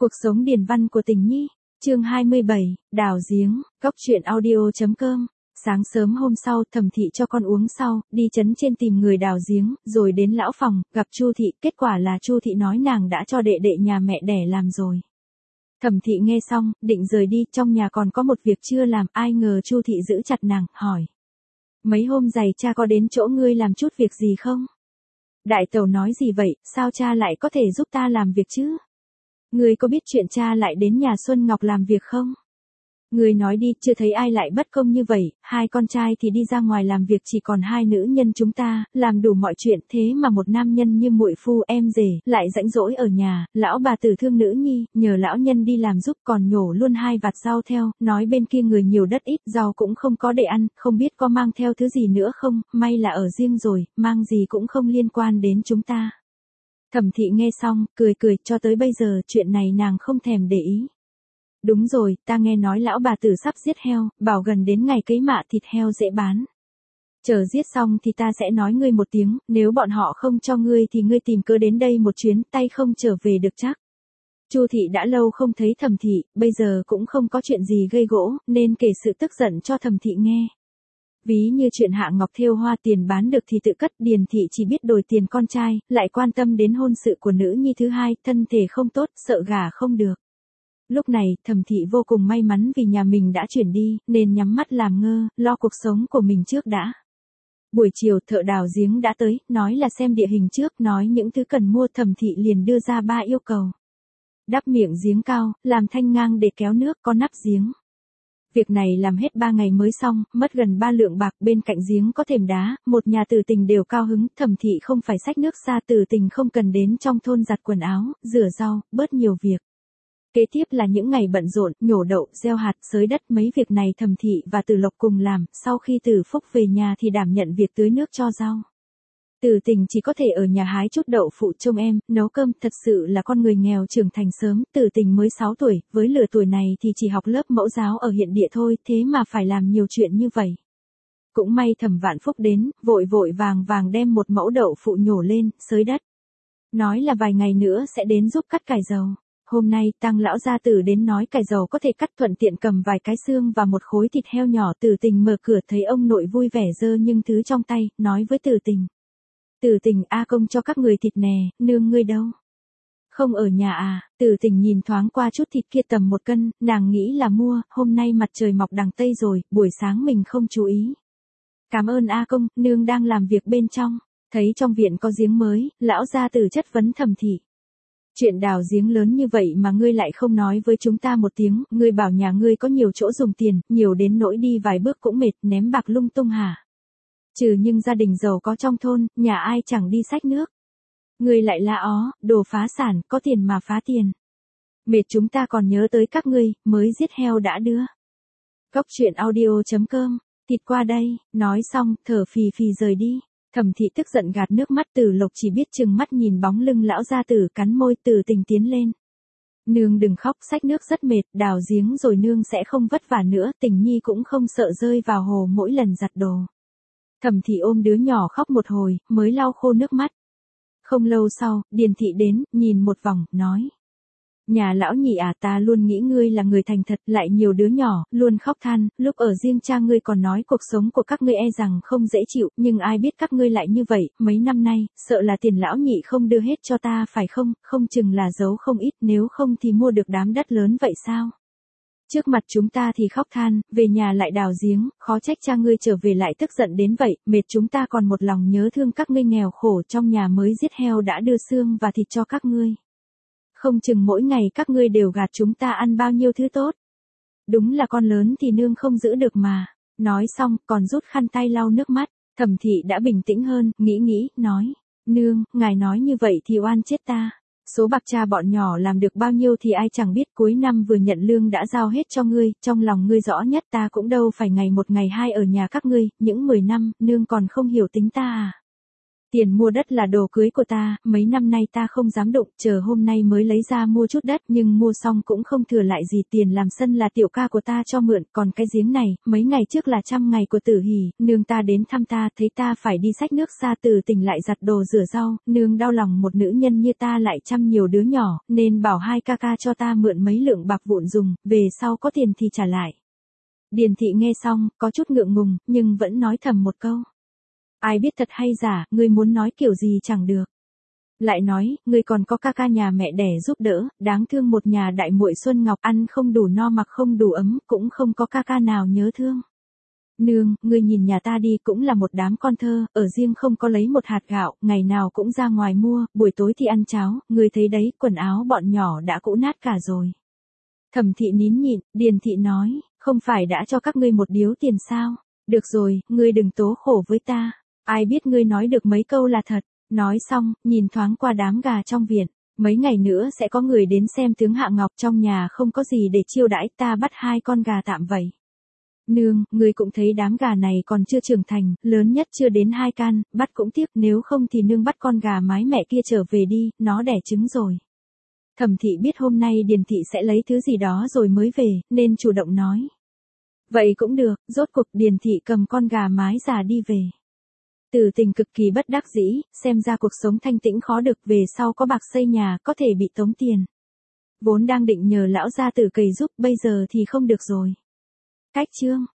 Cuộc sống điền văn của Tình Nhi, chương 27, đào giếng, góc truyện audio.com. Sáng sớm hôm sau, Thẩm Thị cho con uống sau, đi trấn trên tìm người đào giếng, rồi đến lão phòng, gặp Chu Thị, kết quả là Chu Thị nói nàng đã cho đệ đệ nhà mẹ đẻ làm rồi. Thẩm Thị nghe xong, định rời đi, trong nhà còn có một việc chưa làm, ai ngờ Chu Thị giữ chặt nàng, hỏi. Mấy hôm giày cha có đến chỗ ngươi làm chút việc gì không? Đại tẩu nói gì vậy, sao cha lại có thể giúp ta làm việc chứ? Ngươi có biết chuyện cha lại đến nhà Xuân Ngọc làm việc không? Ngươi nói đi, chưa thấy ai lại bất công như vậy, hai con trai thì đi ra ngoài làm việc chỉ còn hai nữ nhân chúng ta, làm đủ mọi chuyện, thế mà một nam nhân như muội phu em rể, lại rãnh rỗi ở nhà, lão bà tử thương nữ nhi, nhờ lão nhân đi làm giúp còn nhổ luôn hai vạt rau theo, nói bên kia người nhiều đất ít, rau cũng không có để ăn, không biết có mang theo thứ gì nữa không, may là ở riêng rồi, mang gì cũng không liên quan đến chúng ta. Thẩm Thị nghe xong, cười cười, cho tới bây giờ chuyện này nàng không thèm để ý. Đúng rồi, ta nghe nói lão bà tử sắp giết heo, bảo gần đến ngày cấy mạ thịt heo dễ bán. Chờ giết xong thì ta sẽ nói ngươi một tiếng, nếu bọn họ không cho ngươi thì ngươi tìm cớ đến đây một chuyến, tay không trở về được chắc. Chu Thị đã lâu không thấy Thẩm Thị, bây giờ cũng không có chuyện gì gây gỗ, nên kể sự tức giận cho Thẩm Thị nghe. Ví như chuyện Hạ Ngọc thêu hoa tiền bán được thì tự cất, Điền Thị chỉ biết đổi tiền con trai, lại quan tâm đến hôn sự của nữ nhi thứ hai, thân thể không tốt, sợ gả không được. Lúc này, Thẩm Thị vô cùng may mắn vì nhà mình đã chuyển đi, nên nhắm mắt làm ngơ, lo cuộc sống của mình trước đã. Buổi chiều thợ đào giếng đã tới, nói là xem địa hình trước, nói những thứ cần mua, Thẩm Thị liền đưa ra 3 yêu cầu. Đắp miệng giếng cao, làm thanh ngang để kéo nước, có nắp giếng. Việc này làm hết 3 ngày mới xong, mất gần 3 lượng bạc, bên cạnh giếng có thềm đá, một nhà Từ Tình đều cao hứng, Thẩm Thị không phải xách nước xa, Từ Tình không cần đến trong thôn giặt quần áo, rửa rau, bớt nhiều việc. Kế tiếp là những ngày bận rộn, nhổ đậu, gieo hạt, xới đất, mấy việc này Thẩm Thị và Từ Lộc cùng làm, sau khi Từ Phúc về nhà thì đảm nhận việc tưới nước cho rau. Từ Tình chỉ có thể ở nhà hái chút đậu phụ trông em, nấu cơm, thật sự là con người nghèo trưởng thành sớm, Từ Tình mới 6 tuổi, với lứa tuổi này thì chỉ học lớp mẫu giáo ở hiện địa thôi, thế mà phải làm nhiều chuyện như vậy. Cũng may Thẩm Vạn Phúc đến, vội vội vàng vàng đem một mẫu đậu phụ nhổ lên, xới đất. Nói là vài ngày nữa sẽ đến giúp cắt cải dầu. Hôm nay, Tăng lão gia tử đến nói cải dầu có thể cắt, thuận tiện cầm vài cái xương và một khối thịt heo nhỏ. Từ Tình mở cửa thấy ông nội vui vẻ giơ những thứ trong tay, nói với Từ Tình. Từ Tình, A Công cho các người thịt nè, nương ngươi đâu? Không ở nhà à? Từ Tình nhìn thoáng qua chút thịt kia tầm 1 cân, nàng nghĩ là mua, hôm nay mặt trời mọc đằng Tây rồi, buổi sáng mình không chú ý. Cảm ơn A Công, nương đang làm việc bên trong. Thấy trong viện có giếng mới, lão gia tử chất vấn Thẩm Thị. Chuyện đào giếng lớn như vậy mà ngươi lại không nói với chúng ta một tiếng, ngươi bảo nhà ngươi có nhiều chỗ dùng tiền, nhiều đến nỗi đi vài bước cũng mệt, ném bạc lung tung hả? Trừ nhưng gia đình giàu có trong thôn, nhà ai chẳng đi xách nước. Ngươi lại la ó, đồ phá sản, có tiền mà phá tiền. Mệt chúng ta còn nhớ tới các ngươi, mới giết heo đã đưa. Góc truyện audio.com, thịt qua đây, nói xong, thở phì phì rời đi. Thẩm Thị tức giận gạt nước mắt, Từ Lộc chỉ biết trừng mắt nhìn bóng lưng lão gia tử, cắn môi, Từ Tình tiến lên. Nương đừng khóc, xách nước rất mệt, đào giếng rồi nương sẽ không vất vả nữa, Tình Nhi cũng không sợ rơi vào hồ mỗi lần giặt đồ. Thẩm Thị ôm đứa nhỏ khóc một hồi, mới lau khô nước mắt. Không lâu sau, Điền Thị đến, nhìn một vòng, nói. Nhà lão nhị à, ta luôn nghĩ ngươi là người thành thật, lại nhiều đứa nhỏ, luôn khóc than, lúc ở riêng cha ngươi còn nói cuộc sống của các ngươi e rằng không dễ chịu, nhưng ai biết các ngươi lại như vậy, mấy năm nay, sợ là tiền lão nhị không đưa hết cho ta phải không, không chừng là giấu không ít, nếu không thì mua được đám đất lớn vậy sao? Trước mặt chúng ta thì khóc than, về nhà lại đào giếng, khó trách cha ngươi trở về lại tức giận đến vậy, mệt chúng ta còn một lòng nhớ thương các ngươi nghèo khổ, trong nhà mới giết heo đã đưa xương và thịt cho các ngươi. Không chừng mỗi ngày các ngươi đều gạt chúng ta ăn bao nhiêu thứ tốt. Đúng là con lớn thì nương không giữ được mà. Nói xong, còn rút khăn tay lau nước mắt. Thẩm Thị đã bình tĩnh hơn, nghĩ, nói. Nương, ngài nói như vậy thì oan chết ta. Số bạc cha bọn nhỏ làm được bao nhiêu thì ai chẳng biết, cuối năm vừa nhận lương đã giao hết cho ngươi, trong lòng ngươi rõ nhất, ta cũng đâu phải ngày một ngày hai ở nhà các ngươi, những 10 năm, nương còn không hiểu tính ta à. Tiền mua đất là đồ cưới của ta, mấy năm nay ta không dám đụng, chờ hôm nay mới lấy ra mua chút đất, nhưng mua xong cũng không thừa lại gì, tiền làm sân là tiểu ca của ta cho mượn, còn cái giếng này, mấy ngày trước là 100 ngày của Tử Hỷ, nương ta đến thăm ta, thấy ta phải đi xách nước xa từ tỉnh lại giặt đồ rửa rau, nương đau lòng một nữ nhân như ta lại chăm nhiều đứa nhỏ, nên bảo hai ca ca cho ta mượn mấy lượng bạc vụn dùng, về sau có tiền thì trả lại. Điền thị nghe xong, có chút ngượng ngùng, nhưng vẫn nói thầm một câu. Ai biết thật hay giả, ngươi muốn nói kiểu gì chẳng được. Lại nói, ngươi còn có ca ca nhà mẹ đẻ giúp đỡ, đáng thương một nhà đại muội Xuân Ngọc ăn không đủ no mặc không đủ ấm, cũng không có ca ca nào nhớ thương. Nương, ngươi nhìn nhà ta đi cũng là một đám con thơ, ở riêng không có lấy một hạt gạo, ngày nào cũng ra ngoài mua, buổi tối thì ăn cháo, ngươi thấy đấy, quần áo bọn nhỏ đã cũ nát cả rồi. Thẩm thị nín nhịn, Điền thị nói, không phải đã cho các ngươi một điếu tiền sao? Được rồi, ngươi đừng tố khổ với ta. Ai biết ngươi nói được mấy câu là thật. Nói xong, nhìn thoáng qua đám gà trong viện. Mấy ngày nữa sẽ có người đến xem tướng Hạ Ngọc, trong nhà không có gì để chiêu đãi, ta bắt 2 con gà tạm vậy. Nương, ngươi cũng thấy đám gà này còn chưa trưởng thành, lớn nhất chưa đến 2 can, bắt cũng tiếc, nếu không thì nương bắt con gà mái mẹ kia trở về đi, nó đẻ trứng rồi. Thẩm thị biết hôm nay Điền thị sẽ lấy thứ gì đó rồi mới về, nên chủ động nói. Vậy cũng được, rốt cuộc Điền thị cầm con gà mái già đi về. Từ Tình cực kỳ bất đắc dĩ, xem ra cuộc sống thanh tĩnh khó được, về sau có bạc xây nhà, có thể bị tống tiền. Vốn đang định nhờ lão gia tử cày giúp, bây giờ thì không được rồi. Cách chương